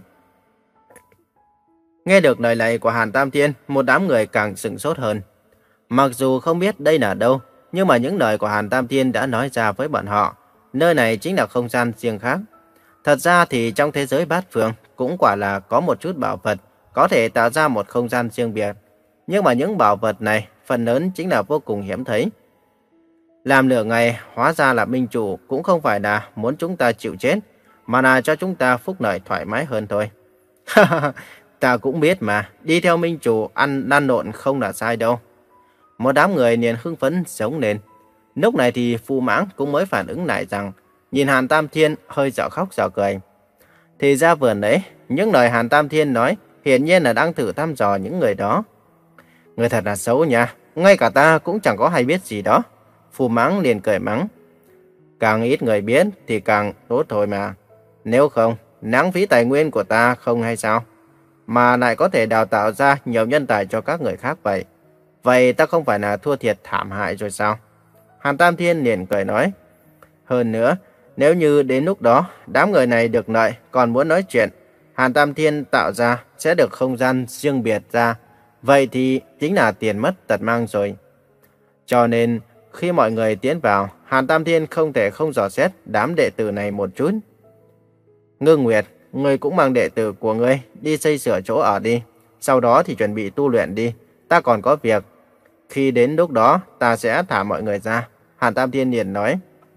[SPEAKER 1] Nghe được lời này của Hàn Tam Thiên, một đám người càng sửng sốt hơn. Mặc dù không biết đây là đâu, nhưng mà những lời của Hàn Tam Thiên đã nói ra với bọn họ. Nơi này chính là không gian riêng khác. Thật ra thì trong thế giới bát phương cũng quả là có một chút bảo vật có thể tạo ra một không gian riêng biệt. Nhưng mà những bảo vật này phần lớn chính là vô cùng hiếm thấy. Làm nửa ngày hóa ra là Minh Chủ cũng không phải là muốn chúng ta chịu chết, mà là cho chúng ta phúc lợi thoải mái hơn thôi. Ta cũng biết mà, đi theo Minh Chủ ăn lăn lộn không là sai đâu. Một đám người liền hưng phấn sống lên. Lúc này thì Phù Mãng cũng mới phản ứng lại rằng, nhìn Hàn Tam Thiên hơi dở khóc dở cười. Thì ra vừa nãy, những lời Hàn Tam Thiên nói hiển nhiên là đang thử thăm dò những người đó. Người thật là xấu nha, ngay cả ta cũng chẳng có hay biết gì đó. Phù Mãng liền cười mắng. Càng ít người biết thì càng tốt thôi mà. Nếu không, lãng phí tài nguyên của ta không hay sao? Mà lại có thể đào tạo ra nhiều nhân tài cho các người khác vậy. Vậy ta không phải là thua thiệt thảm hại rồi sao? Hàn Tam Thiên liền cười nói. Hơn nữa, nếu như đến lúc đó đám người này được lợi còn muốn nói chuyện, Hàn Tam Thiên tạo ra sẽ được không gian riêng biệt ra. Vậy thì chính là tiền mất tật mang rồi. Cho nên khi mọi người tiến vào, Hàn Tam Thiên không thể không dò xét đám đệ tử này một chút. Ngưng Nguyệt, ngươi cũng mang đệ tử của ngươi đi xây sửa chỗ ở đi. Sau đó thì chuẩn bị tu luyện đi. Ta còn có việc. Khi đến lúc đó, ta sẽ thả mọi người ra. Hàn Tam Thiên liền nói.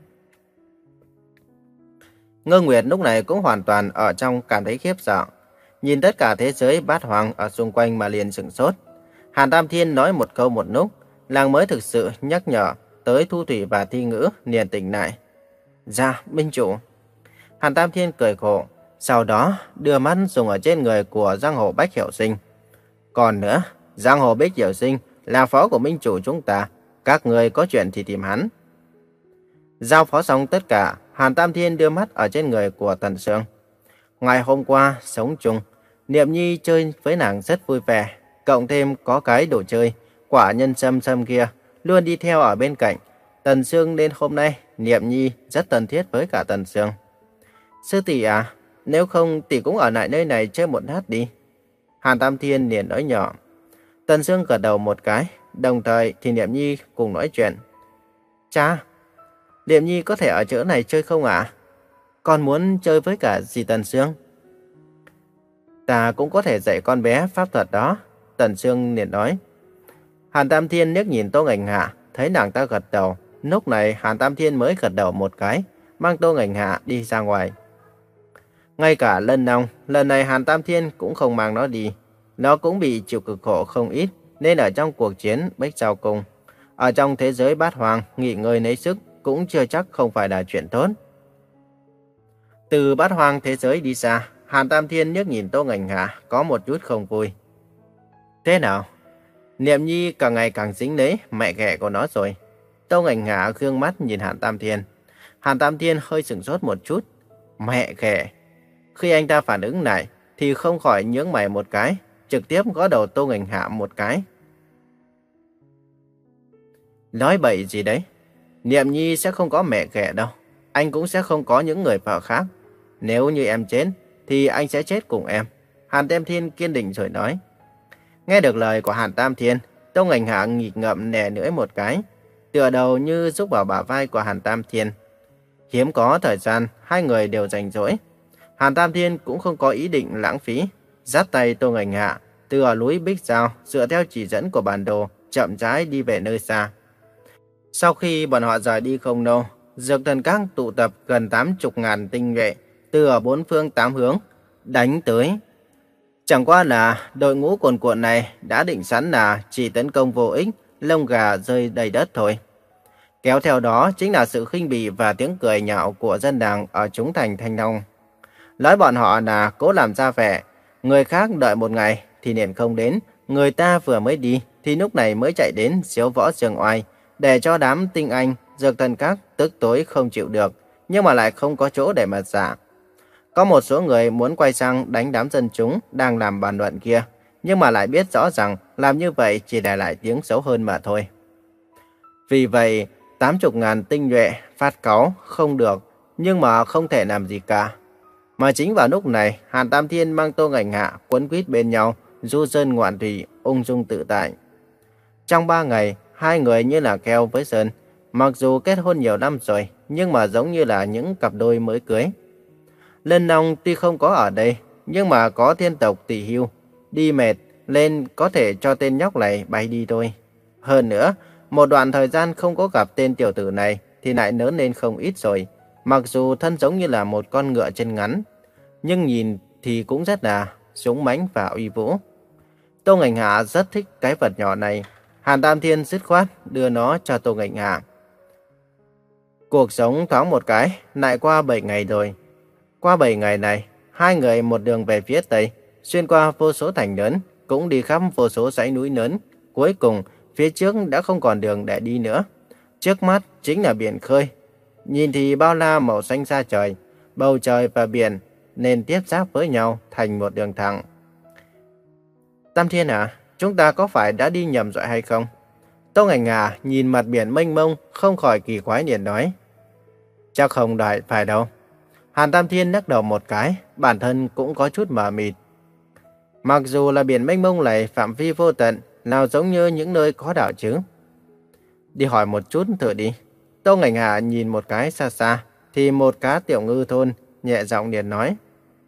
[SPEAKER 1] Ngưng Nguyệt lúc này cũng hoàn toàn ở trong cảm thấy khiếp sợ. Nhìn tất cả thế giới bát hoàng ở xung quanh mà liền sửng sốt. Hàn Tam Thiên nói một câu một lúc, làng mới thực sự nhắc nhở tới Thu Thủy và Thi Ngữ liền tỉnh lại. Dạ, Minh Chủ. Hàn Tam Thiên cười khổ, sau đó đưa mắt dùng ở trên người của Giang Hồ Bách Hiểu Sinh. Còn nữa, Giang Hồ Bách Hiểu Sinh là phó của Minh Chủ chúng ta, các người có chuyện thì tìm hắn. Giao phó xong tất cả, Hàn Tam Thiên đưa mắt ở trên người của Tần Sương. Ngày hôm qua, sống chung, Niệm Nhi chơi với nàng rất vui vẻ, cộng thêm có cái đồ chơi, quả nhân sâm sâm kia, luôn đi theo ở bên cạnh. Tần Sương đến hôm nay, Niệm Nhi rất thân thiết với cả Tần Sương. Sư tỷ à, nếu không tỷ cũng ở lại nơi này chơi một lát đi. Hàn Tam Thiên liền nói nhỏ. Tần Sương gật đầu một cái, đồng thời thì Niệm Nhi cùng nói chuyện. Cha, Niệm Nhi có thể ở chỗ này chơi không ạ? Con muốn chơi với cả dì Tần Sương. Ta cũng có thể dạy con bé pháp thuật đó, Tần Sương liền nói. Hàn Tam Thiên liếc nhìn Tô Ngành Hạ, thấy nàng ta gật đầu. Lúc này Hàn Tam Thiên mới gật đầu một cái, mang Tô Ngành Hạ đi ra ngoài. Ngay cả Lân Long, lần này Hàn Tam Thiên cũng không mang nó đi. Nó cũng bị chịu cực khổ không ít, nên ở trong cuộc chiến Bích Giao Cung, ở trong thế giới bát hoàng, nghỉ ngơi lấy sức cũng chưa chắc không phải là chuyện tốt. Từ bát hoàng thế giới đi xa, Hàn Tam Thiên liếc nhìn Tô Ngành Hạ có một chút không vui. Thế nào? Niệm Nhi càng ngày càng dính lấy mẹ ghẻ của nó rồi. Tô Ngành Hạ gương mắt nhìn Hàn Tam Thiên. Hàn Tam Thiên hơi sửng sốt một chút. Mẹ ghẻ. Khi anh ta phản ứng lại thì không khỏi nhướng mày một cái, trực tiếp gõ đầu Tô Ngành Hạ một cái. Nói bậy gì đấy? Niệm Nhi sẽ không có mẹ ghẻ đâu. Anh cũng sẽ không có những người vợ khác. Nếu như em chết thì anh sẽ chết cùng em. Hàn Tam Thiên kiên định rồi nói. Nghe được lời của Hàn Tam Thiên, Tô Ngành Hạ nghịch ngợm nè nưỡi một cái, tựa đầu như rúc vào bả vai của Hàn Tam Thiên. Hiếm có thời gian, hai người đều rảnh rỗi. Hàn Tam Thiên cũng không có ý định lãng phí, dắt tay Tô Ngành Hạ từ ở núi Bích Giao, dựa theo chỉ dẫn của bản đồ, chậm rãi đi về nơi xa. Sau khi bọn họ rời đi không lâu, Dược Thần Các tụ tập gần tám mươi ngàn tinh nhuệ từ ở bốn phương tám hướng đánh tới. Chẳng qua là đội ngũ cuồn cuộn này đã định sẵn là chỉ tấn công vô ích, lông gà rơi đầy đất thôi. Kéo theo đó chính là sự khinh bỉ và tiếng cười nhạo của dân làng ở Trúng Thành Thanh Long. Nói bọn họ là cố làm ra vẻ, người khác đợi một ngày thì liền không đến, người ta vừa mới đi thì lúc này mới chạy đến diếu võ dương oai, để cho đám tinh anh, Dược Thần Các tức tối không chịu được, nhưng mà lại không có chỗ để mà giả. Có một số người muốn quay sang đánh đám dân chúng đang làm bàn luận kia, nhưng mà lại biết rõ rằng làm như vậy chỉ để lại tiếng xấu hơn mà thôi. Vì vậy, tám mươi ngàn tinh nhuệ phát cáu không được, nhưng mà không thể làm gì cả. Mà chính vào lúc này, Hàn Tam Thiên mang Tô Ngành Hạ quấn quýt bên nhau, du sơn ngoạn thủy, ung dung tự tại. Trong ba ngày, hai người như là keo với sơn, mặc dù kết hôn nhiều năm rồi, nhưng mà giống như là những cặp đôi mới cưới. Lân Long tuy không có ở đây, nhưng mà có thiên tộc Tỷ Hưu, đi mệt lên có thể cho tên nhóc này bay đi thôi. Hơn nữa, một đoạn thời gian không có gặp tên tiểu tử này thì lại lớn lên không ít rồi. Mặc dù thân giống như là một con ngựa chân ngắn, nhưng nhìn thì cũng rất là dũng mãnh và uy vũ. Tô Ngành Hạ rất thích cái vật nhỏ này. Hàn Tam Thiên dứt khoát đưa nó cho Tô Ngành Hạ. Cuộc sống thoáng một cái, lại qua bảy ngày rồi. Qua bảy ngày này, hai người một đường về phía Tây, xuyên qua vô số thành lớn, cũng đi khắp vô số dãy núi lớn. Cuối cùng, phía trước đã không còn đường để đi nữa. Trước mắt chính là biển khơi. Nhìn thì bao la màu xanh xa trời, bầu trời và biển nên tiếp giáp với nhau thành một đường thẳng. Tam Thiên à, chúng ta có phải đã đi nhầm rồi hay không? Tô Ngành Hạ nhìn mặt biển mênh mông, không khỏi kỳ quái liền nói. Chắc không đại phải đâu. Hàn Tam Thiên lắc đầu một cái, bản thân cũng có chút mờ mịt. Mặc dù là biển mênh mông này phạm vi vô tận, nào giống như những nơi có đảo chứ. Đi hỏi một chút thử đi. Tô Ngành Hạ nhìn một cái xa xa, thì một cá tiểu ngư thôn nhẹ giọng liền nói.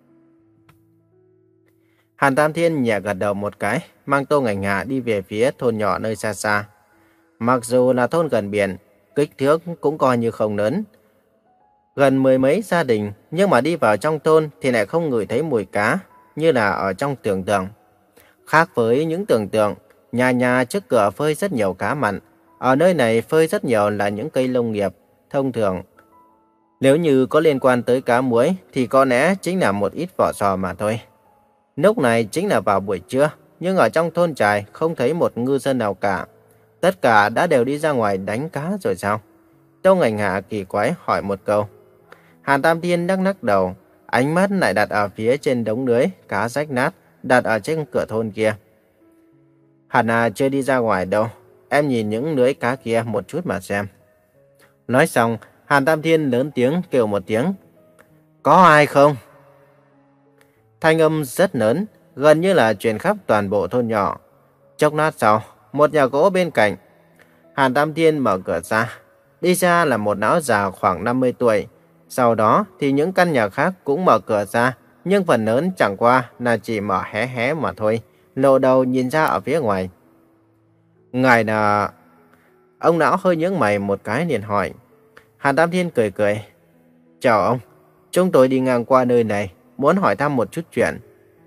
[SPEAKER 1] Hàn Tam Thiên nhẹ gật đầu một cái, mang Tô Ngành Hạ đi về phía thôn nhỏ nơi xa xa. Mặc dù là thôn gần biển, kích thước cũng coi như không lớn. Gần mười mấy gia đình, nhưng mà đi vào trong thôn thì lại không ngửi thấy mùi cá, như là ở trong tưởng tượng. Khác với những tưởng tượng, nhà nhà trước cửa phơi rất nhiều cá mặn. Ở nơi này phơi rất nhiều là những cây nông nghiệp, thông thường. Nếu như có liên quan tới cá muối thì có lẽ chính là một ít vỏ sò mà thôi. Lúc này chính là vào buổi trưa, nhưng ở trong thôn trài không thấy một ngư dân nào cả. Tất cả đã đều đi ra ngoài đánh cá rồi sao? Tô Ngành Hạ kỳ quái hỏi một câu. Hàn Tam Thiên lắc lắc đầu, ánh mắt lại đặt ở phía trên đống lưới cá rách nát đặt ở trên cửa thôn kia. Hàn à chưa đi ra ngoài đâu, em nhìn những lưới cá kia một chút mà xem. Nói xong, Hàn Tam Thiên lớn tiếng kêu một tiếng. Có ai không? Thanh âm rất lớn, gần như là truyền khắp toàn bộ thôn nhỏ. Chốc lát sau, một nhà gỗ bên cạnh. Hàn Tam Thiên mở cửa ra. Đi ra là một lão già khoảng năm mươi tuổi. Sau đó thì những căn nhà khác cũng mở cửa ra, nhưng phần lớn chẳng qua là chỉ mở hé hé mà thôi, lộ đầu nhìn ra ở phía ngoài. Ngài là... Ông lão hơi nhướng mày một cái liền hỏi. Hàn Tam Thiên cười cười. Chào ông, chúng tôi đi ngang qua nơi này, muốn hỏi thăm một chút chuyện.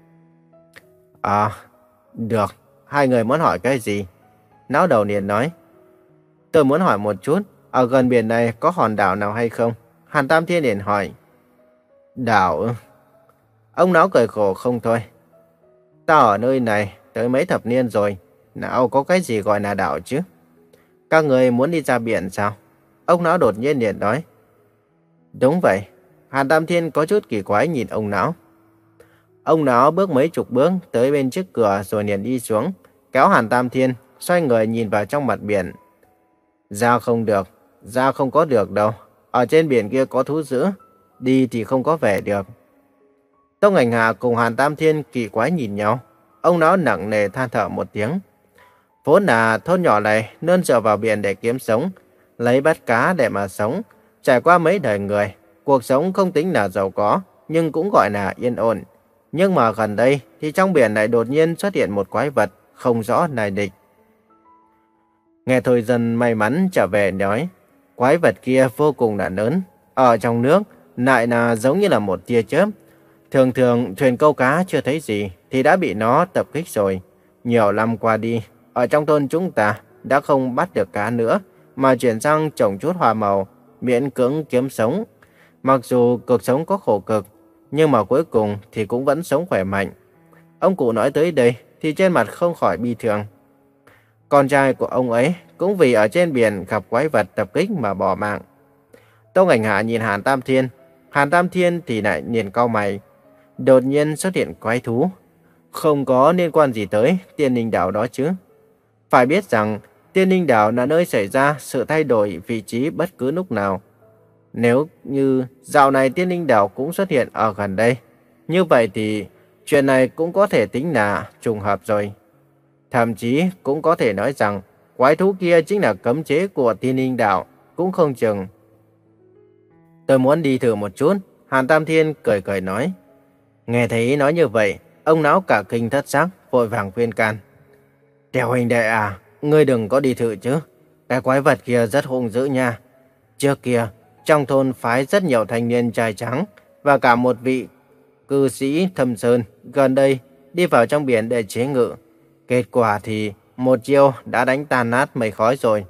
[SPEAKER 1] À, được, hai người muốn hỏi cái gì? Lão đầu liền nói. Tôi muốn hỏi một chút, ở gần biển này có hòn đảo nào hay không? Hàn Tam Thiên liền hỏi. Đảo ư? Ông lão cười khổ không thôi. Ta ở nơi này tới mấy thập niên rồi, nào có cái gì gọi là đảo chứ? Các người muốn đi ra biển sao? Ông lão đột nhiên liền nói. Đúng vậy. Hàn Tam Thiên có chút kỳ quái nhìn ông lão. Ông lão bước mấy chục bước tới bên trước cửa rồi liền đi xuống, kéo Hàn Tam Thiên, xoay người nhìn vào trong mặt biển. Ra không được, ra không có được đâu. Ở trên biển kia có thú dữ, đi thì không có về được. Tông Ảnh Hà cùng Hàn Tam Thiên kỳ quái nhìn nhau. Ông lão nặng nề than thở một tiếng. Vốn là thôn nhỏ này luôn dựa vào biển để kiếm sống, lấy bắt cá để mà sống. Trải qua mấy đời người, cuộc sống không tính là giàu có, nhưng cũng gọi là yên ổn. Nhưng mà gần đây thì trong biển này đột nhiên xuất hiện một quái vật không rõ lai lịch. Nghe Thôi Dân may mắn trở về nói, quái vật kia vô cùng là lớn, ở trong nước lại là giống như là một tia chớp. Thường thường thuyền câu cá chưa thấy gì thì đã bị nó tập kích rồi. Nhiều năm qua đi, ở trong thôn chúng ta đã không bắt được cá nữa, mà chuyển sang trồng chút hoa màu, miễn cưỡng kiếm sống. Mặc dù cuộc sống có khổ cực, nhưng mà cuối cùng thì cũng vẫn sống khỏe mạnh. Ông cụ nói tới đây thì trên mặt không khỏi bi thương. Con trai của ông ấy cũng vì ở trên biển gặp quái vật tập kích mà bỏ mạng. Tông Ảnh Hạ nhìn Hàn Tam Thiên, Hàn Tam Thiên thì lại liền cau mày. Đột nhiên xuất hiện quái thú, không có liên quan gì tới Tiên Linh Đảo đó chứ. Phải biết rằng Tiên Linh Đảo là nơi xảy ra sự thay đổi vị trí bất cứ lúc nào. Nếu như dạo này Tiên Linh Đảo cũng xuất hiện ở gần đây, như vậy thì chuyện này cũng có thể tính là trùng hợp rồi. Thậm chí cũng có thể nói rằng quái thú kia chính là cấm chế của Tiên Linh Đảo, cũng không chừng. Tôi muốn đi thử một chút, Hàn Tam Thiên cười cười nói. Nghe thấy nói như vậy, ông lão cả kinh thất sắc, vội vàng khuyên can. Tiểu huynh đệ à, ngươi đừng có đi thử chứ. Cái quái vật kia rất hung dữ nha. Trước kia, trong thôn phái rất nhiều thanh niên trai trắng và cả một vị cư sĩ Thâm Sơn gần đây đi vào trong biển để chế ngự. Kết quả thì một chiêu đã đánh tan nát mây khói rồi.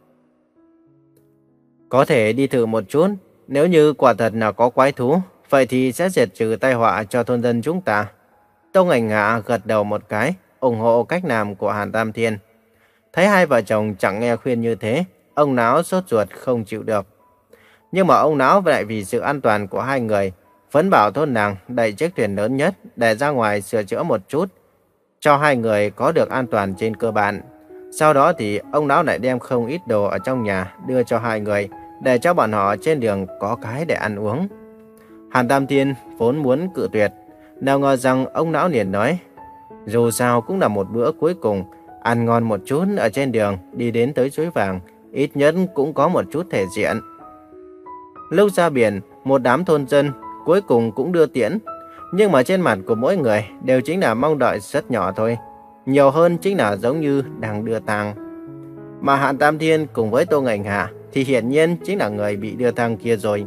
[SPEAKER 1] Có thể đi thử một chút, nếu như quả thật là có quái thú, vậy thì sẽ diệt trừ tai họa cho thôn dân chúng ta. Tông Ảnh Hạ gật đầu một cái, ủng hộ cách làm của Hàn Tam Thiên. Thấy hai vợ chồng chẳng nghe khuyên như thế, ông lão sốt ruột không chịu được. Nhưng mà ông lão lại vì sự an toàn của hai người, phấn bảo thôn làng đẩy chiếc thuyền lớn nhất để ra ngoài sửa chữa một chút, cho hai người có được an toàn trên cơ bản. Sau đó thì ông lão lại đem không ít đồ ở trong nhà đưa cho hai người, để cho bọn họ trên đường có cái để ăn uống. Hàn Tam Thiên vốn muốn cự tuyệt, nào ngờ rằng ông lão liền nói, dù sao cũng là một bữa cuối cùng, ăn ngon một chút ở trên đường đi đến tới suối vàng, ít nhất cũng có một chút thể diện. Lúc ra biển, một đám thôn dân cuối cùng cũng đưa tiễn, nhưng mà trên mặt của mỗi người đều chính là mong đợi rất nhỏ thôi, nhiều hơn chính là giống như đang đưa tang. Mà Hàn Tam Thiên cùng với Tô Ảnh Hạ thì hiển nhiên chính là người bị đưa tang kia rồi.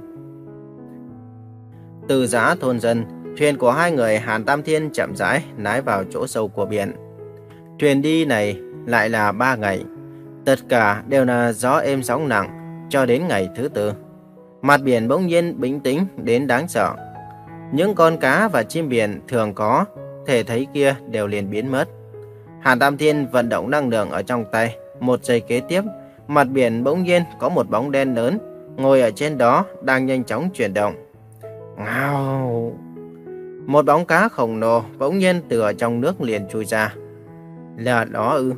[SPEAKER 1] Từ giã thôn dân, thuyền của hai người Hàn Tam Thiên chậm rãi lái vào chỗ sâu của biển. Thuyền đi này lại là ba ngày, tất cả đều là gió êm sóng nặng cho đến ngày thứ tư. Mặt biển bỗng nhiên bình tĩnh đến đáng sợ. Những con cá và chim biển thường có thể thấy kia đều liền biến mất. Hàn Tam Thiên vận động năng lượng ở trong tay, một giây kế tiếp, mặt biển bỗng nhiên có một bóng đen lớn ngồi ở trên đó đang nhanh chóng chuyển động. Ngao! Một bóng cá khổng lồ bỗng nhiên từ ở trong nước liền chui ra. Là đó ư?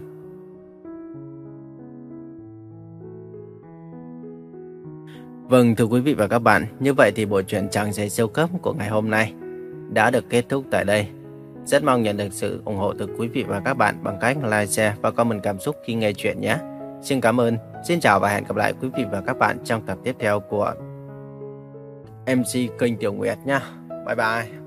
[SPEAKER 1] Vâng, thưa quý vị và các bạn, như vậy thì bộ truyện Chàng Rể Siêu Cấp của ngày hôm nay đã được kết thúc tại đây. Rất mong nhận được sự ủng hộ từ quý vị và các bạn bằng cách like, share và comment cảm xúc khi nghe chuyện nhé. Xin cảm ơn, xin chào và hẹn gặp lại quý vị và các bạn trong tập tiếp theo của em xê kênh Tiểu Nguyệt nhé. Bye bye.